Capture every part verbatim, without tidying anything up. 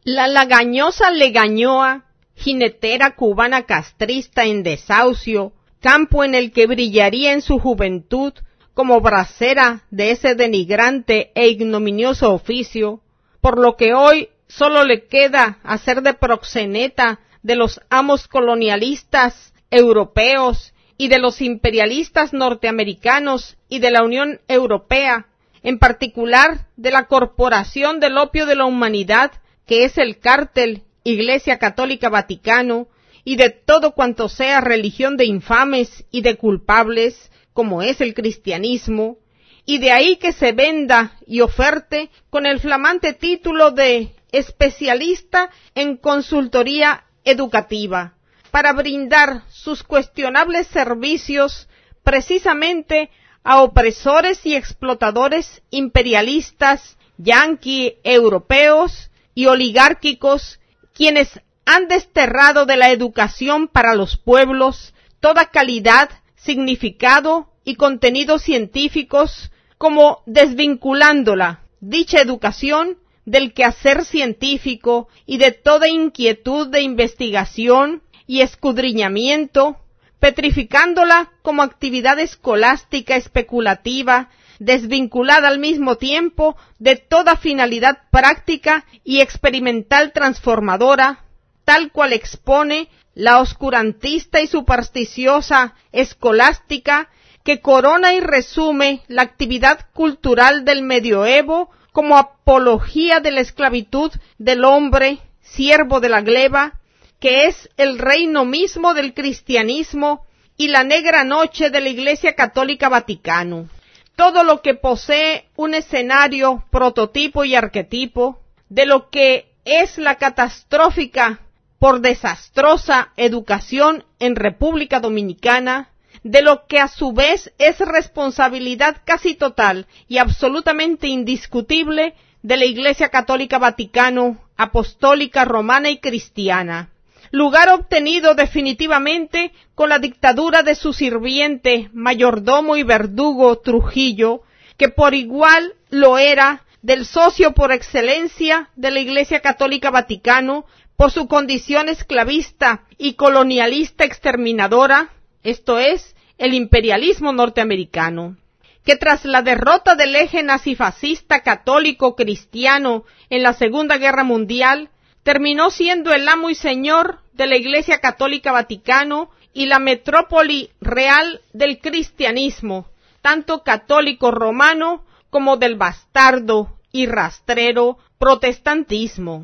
La lagañosa legañoa, jinetera cubana castrista en desahucio, campo en el que brillaría en su juventud como bracera de ese denigrante e ignominioso oficio, por lo que hoy solo le queda hacer de proxeneta de los amos colonialistas europeos y de los imperialistas norteamericanos y de la Unión Europea, en particular de la Corporación del Opio de la Humanidad, que es el cártel Iglesia Católica Vaticano, y de todo cuanto sea religión de infames y de culpables, como es el cristianismo, y de ahí que se venda y oferte con el flamante título de especialista en consultoría educativa, para brindar sus cuestionables servicios precisamente a opresores y explotadores imperialistas, yanqui, europeos y oligárquicos, quienes han desterrado de la educación para los pueblos toda calidad, significado y contenidos científicos, como desvinculándola, dicha educación, del quehacer científico y de toda inquietud de investigación y escudriñamiento, petrificándola como actividad escolástica especulativa, desvinculada al mismo tiempo de toda finalidad práctica y experimental transformadora, tal cual expone la oscurantista y supersticiosa escolástica que corona y resume la actividad cultural del medioevo como apología de la esclavitud del hombre, siervo de la gleba, que es el reino mismo del cristianismo y la negra noche de la Iglesia Católica Vaticano. Todo lo que posee un escenario, prototipo y arquetipo de lo que es la catastrófica por desastrosa educación en República Dominicana, de lo que a su vez es responsabilidad casi total y absolutamente indiscutible de la Iglesia Católica Vaticano, apostólica, romana y cristiana, lugar obtenido definitivamente con la dictadura de su sirviente, mayordomo y verdugo Trujillo, que por igual lo era del socio por excelencia de la Iglesia Católica Vaticano por su condición esclavista y colonialista exterminadora, esto es, el imperialismo norteamericano, que tras la derrota del eje nazifascista católico-cristiano en la Segunda Guerra Mundial, terminó siendo el amo y señor de la Iglesia Católica Vaticano y la metrópoli real del cristianismo, tanto católico romano como del bastardo y rastrero protestantismo.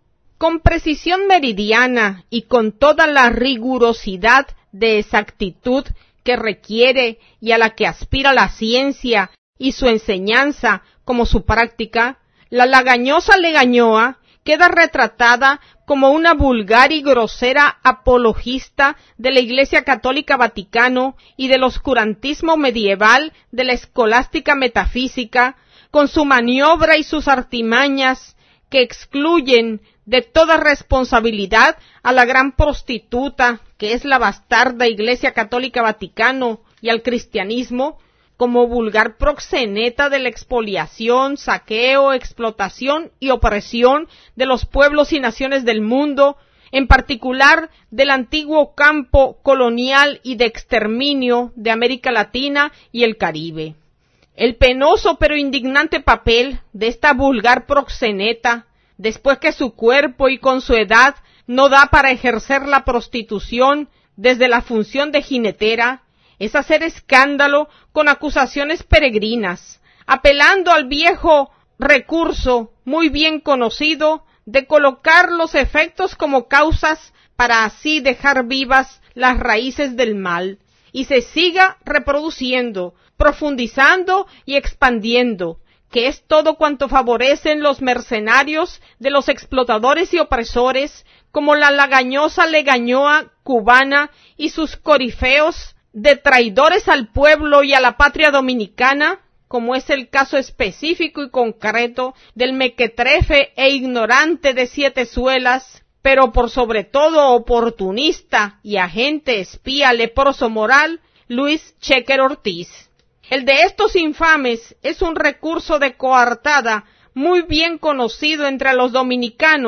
Con precisión meridiana y con toda la rigurosidad de exactitud que requiere y a la que aspira la ciencia y su enseñanza como su práctica, la lagañosa legañoa queda retratada como una vulgar y grosera apologista de la Iglesia Católica Vaticano y del oscurantismo medieval de la escolástica metafísica, con su maniobra y sus artimañas que excluyen de toda responsabilidad a la gran prostituta que es la bastarda Iglesia Católica Vaticano y al cristianismo, como vulgar proxeneta de la expoliación, saqueo, explotación y opresión de los pueblos y naciones del mundo, en particular del antiguo campo colonial y de exterminio de América Latina y el Caribe. El penoso pero indignante papel de esta vulgar proxeneta, después que su cuerpo y con su edad no da para ejercer la prostitución desde la función de jinetera, es hacer escándalo con acusaciones peregrinas, apelando al viejo recurso muy bien conocido de colocar los efectos como causas para así dejar vivas las raíces del mal, y se siga reproduciendo, profundizando y expandiendo, que es todo cuanto favorecen los mercenarios de los explotadores y opresores, como la lagañosa legañoa cubana y sus corifeos de traidores al pueblo y a la patria dominicana, como es el caso específico y concreto del mequetrefe e ignorante de Siete Suelas, pero por sobre todo oportunista y agente espía leproso moral, Luis Chequer Ortiz. El de estos infames es un recurso de coartada muy bien conocido entre los dominicanos,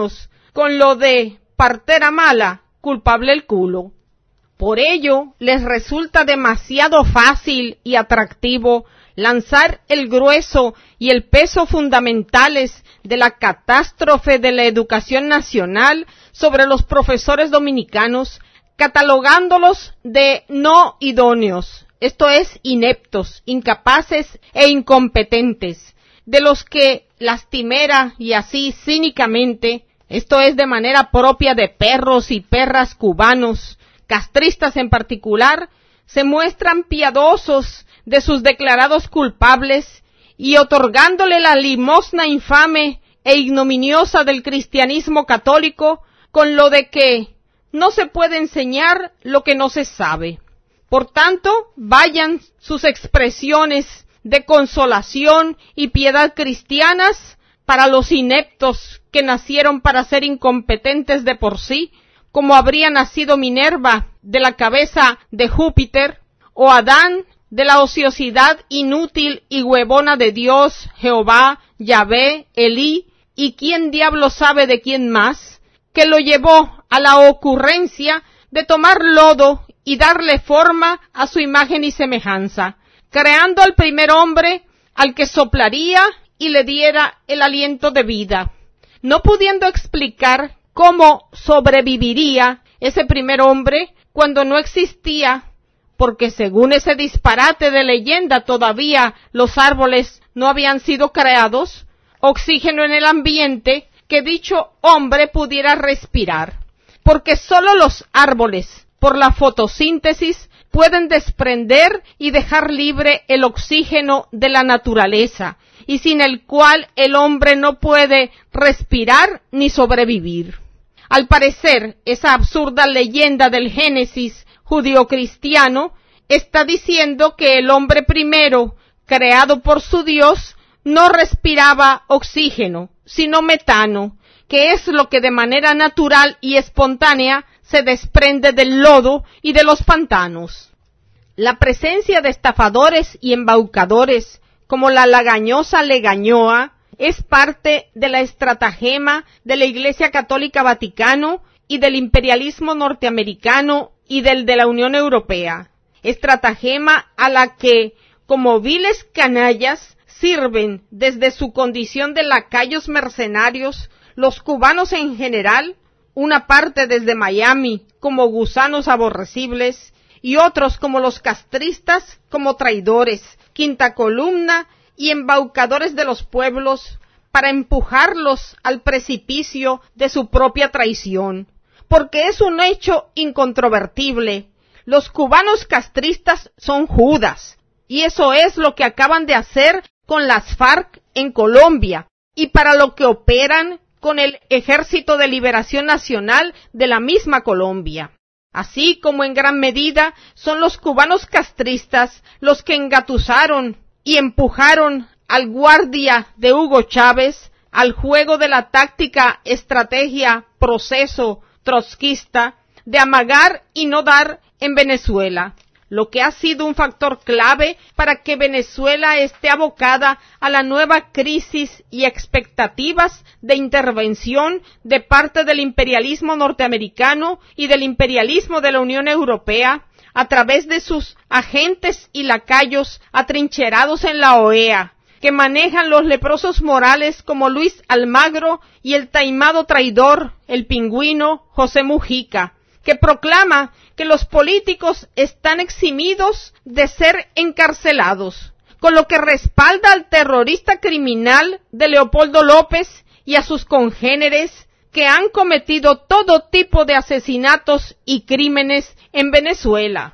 con lo de partera mala, culpable el culo. Por ello, les resulta demasiado fácil y atractivo lanzar el grueso y el peso fundamentales de la catástrofe de la educación nacional sobre los profesores dominicanos, catalogándolos de no idóneos, esto es, ineptos, incapaces e incompetentes, de los que lastimera y así cínicamente, esto es, de manera propia de perros y perras cubanos, castristas en particular, se muestran piadosos de sus declarados culpables y otorgándole la limosna infame e ignominiosa del cristianismo católico con lo de que no se puede enseñar lo que no se sabe. Por tanto, vayan sus expresiones de consolación y piedad cristianas para los ineptos que nacieron para ser incompetentes de por sí, como habría nacido Minerva de la cabeza de Júpiter, o Adán de la ociosidad inútil y huevona de Dios, Jehová, Yahvé, Elí, y quién diablo sabe de quién más, que lo llevó a la ocurrencia de tomar lodo y darle forma a su imagen y semejanza, creando al primer hombre al que soplaría y le diera el aliento de vida, no pudiendo explicar cómo sobreviviría ese primer hombre cuando no existía, porque según ese disparate de leyenda todavía los árboles no habían sido creados, oxígeno en el ambiente que dicho hombre pudiera respirar, porque sólo los árboles, por la fotosíntesis, pueden desprender y dejar libre el oxígeno de la naturaleza, y sin el cual el hombre no puede respirar ni sobrevivir. Al parecer, esa absurda leyenda del Génesis judío-cristiano está diciendo que el hombre primero, creado por su Dios, no respiraba oxígeno, sino metano, que es lo que de manera natural y espontánea se desprende del lodo y de los pantanos. La presencia de estafadores y embaucadores, como la lagañosa Legañoa, es parte de la estratagema de la Iglesia Católica Vaticano y del imperialismo norteamericano y del de la Unión Europea. Estratagema a la que, como viles canallas, sirven desde su condición de lacayos mercenarios los cubanos en general, una parte desde Miami como gusanos aborrecibles y otros como los castristas como traidores, quinta columna y embaucadores de los pueblos para empujarlos al precipicio de su propia traición. Porque es un hecho incontrovertible. Los cubanos castristas son Judas, y eso es lo que acaban de hacer con las FARC en Colombia, y para lo que operan con el Ejército de Liberación Nacional de la misma Colombia. Así como en gran medida son los cubanos castristas los que engatusaron y empujaron al guardia de Hugo Chávez al juego de la táctica, estrategia, proceso trotskista de amagar y no dar en Venezuela, lo que ha sido un factor clave para que Venezuela esté abocada a la nueva crisis y expectativas de intervención de parte del imperialismo norteamericano y del imperialismo de la Unión Europea a través de sus agentes y lacayos atrincherados en la O E A, que manejan los leprosos morales como Luis Almagro y el taimado traidor, el pingüino José Mujica, que proclama que los políticos están eximidos de ser encarcelados, con lo que respalda al terrorista criminal de Leopoldo López y a sus congéneres que han cometido todo tipo de asesinatos y crímenes en Venezuela.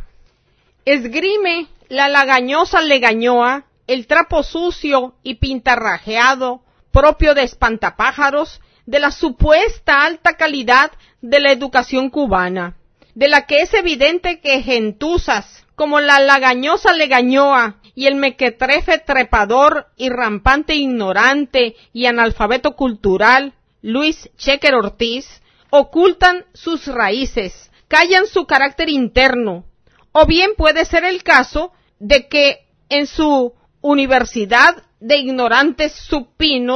Esgrime la lagañosa Legañoa el trapo sucio y pintarrajeado propio de espantapájaros de la supuesta alta calidad de la educación cubana, de la que es evidente que gentuzas como la lagañosa Legañoa y el mequetrefe trepador y rampante ignorante y analfabeto cultural Luis Chequer Ortiz ocultan sus raíces, callan su carácter interno, o bien puede ser el caso de que en su universidad de ignorantes supinos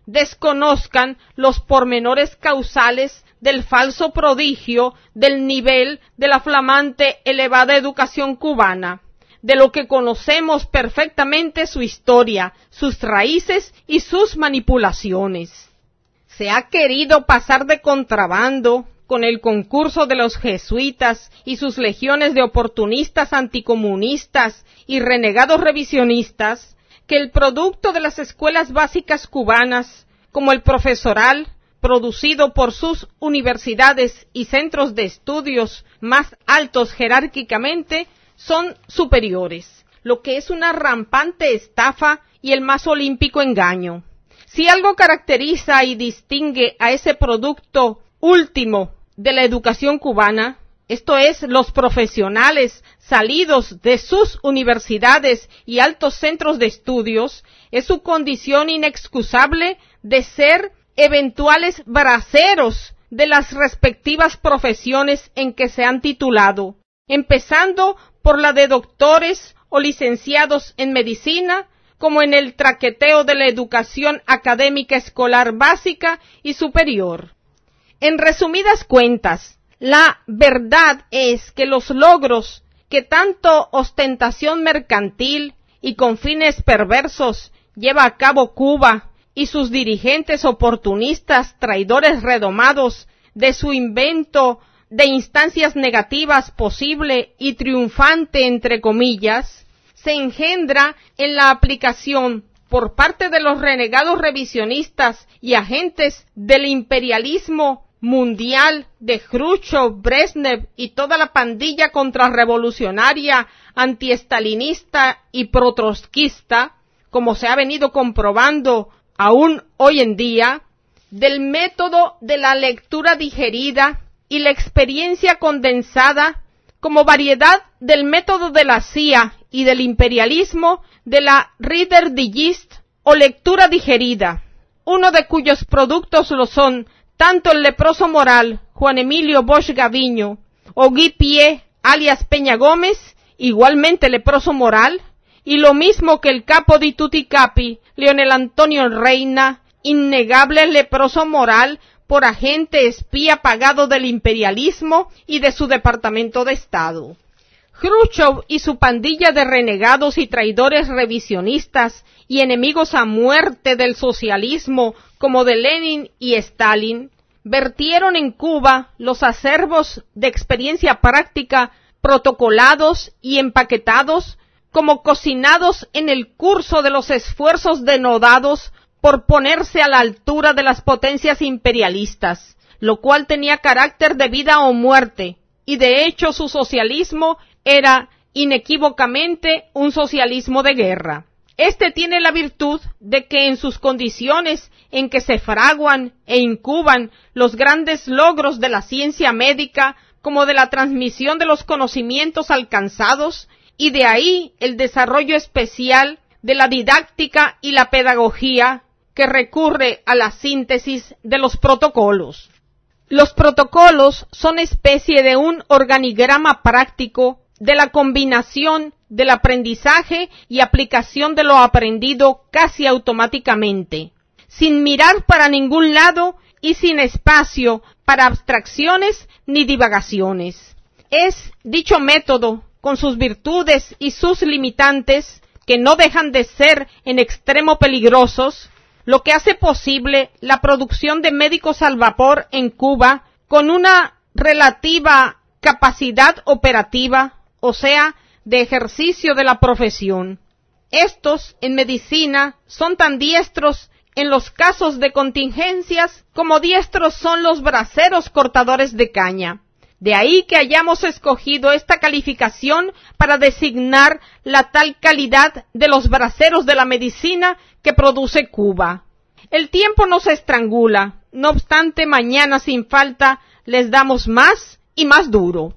desconozcan los pormenores causales del falso prodigio del nivel de la flamante elevada educación cubana, de lo que conocemos perfectamente su historia, sus raíces y sus manipulaciones. Se ha querido pasar de contrabando con el concurso de los jesuitas y sus legiones de oportunistas anticomunistas y renegados revisionistas, que el producto de las escuelas básicas cubanas, como el profesoral, producido por sus universidades y centros de estudios más altos jerárquicamente, son superiores, lo que es una rampante estafa y el más olímpico engaño. Si algo caracteriza y distingue a ese producto último de la educación cubana, esto es, los profesionales salidos de sus universidades y altos centros de estudios, es su condición inexcusable de ser eventuales braceros de las respectivas profesiones en que se han titulado, empezando por la de doctores o licenciados en medicina, como en el traqueteo de la educación académica escolar básica y superior. En resumidas cuentas, la verdad es que los logros que tanto ostentación mercantil y con fines perversos lleva a cabo Cuba y sus dirigentes oportunistas traidores redomados de su invento de instancias negativas posible y triunfante entre comillas, se engendra en la aplicación por parte de los renegados revisionistas y agentes del imperialismo mundial de Khrushchev, Brezhnev y toda la pandilla contrarrevolucionaria, antiestalinista y protrotskista, como se ha venido comprobando aún hoy en día, del método de la lectura digerida y la experiencia condensada como variedad del método de la C I A y del imperialismo de la Reader Digest o lectura digerida, uno de cuyos productos lo son tanto el leproso moral Juan Emilio Bosch Gaviño o Guy Pié alias Peña Gómez, igualmente leproso moral, y lo mismo que el capo di tutti capi Leonel Antonio Reina, innegable leproso moral por agente espía pagado del imperialismo y de su Departamento de Estado. Khrushchev y su pandilla de renegados y traidores revisionistas y enemigos a muerte del socialismo como de Lenin y Stalin, vertieron en Cuba los acervos de experiencia práctica protocolados y empaquetados como cocinados en el curso de los esfuerzos denodados por ponerse a la altura de las potencias imperialistas, lo cual tenía carácter de vida o muerte, y de hecho su socialismo era inequívocamente un socialismo de guerra. Este tiene la virtud de que en sus condiciones en que se fraguan e incuban los grandes logros de la ciencia médica como de la transmisión de los conocimientos alcanzados, y de ahí el desarrollo especial de la didáctica y la pedagogía que recurre a la síntesis de los protocolos. Los protocolos son especie de un organigrama práctico de la combinación del aprendizaje y aplicación de lo aprendido casi automáticamente, sin mirar para ningún lado y sin espacio para abstracciones ni divagaciones. Es dicho método, con sus virtudes y sus limitantes, que no dejan de ser en extremo peligrosos, lo que hace posible la producción de médicos al vapor en Cuba con una relativa capacidad operativa, o sea, de ejercicio de la profesión. Estos, en medicina, son tan diestros en los casos de contingencias como diestros son los braceros cortadores de caña. De ahí que hayamos escogido esta calificación para designar la tal calidad de los braceros de la medicina que produce Cuba. El tiempo nos estrangula, no obstante mañana sin falta les damos más y más duro.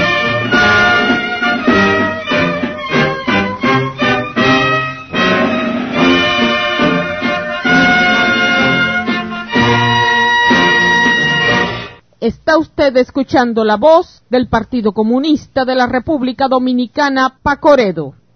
Está usted escuchando la voz del Partido Comunista de la República Dominicana, Pacoredo.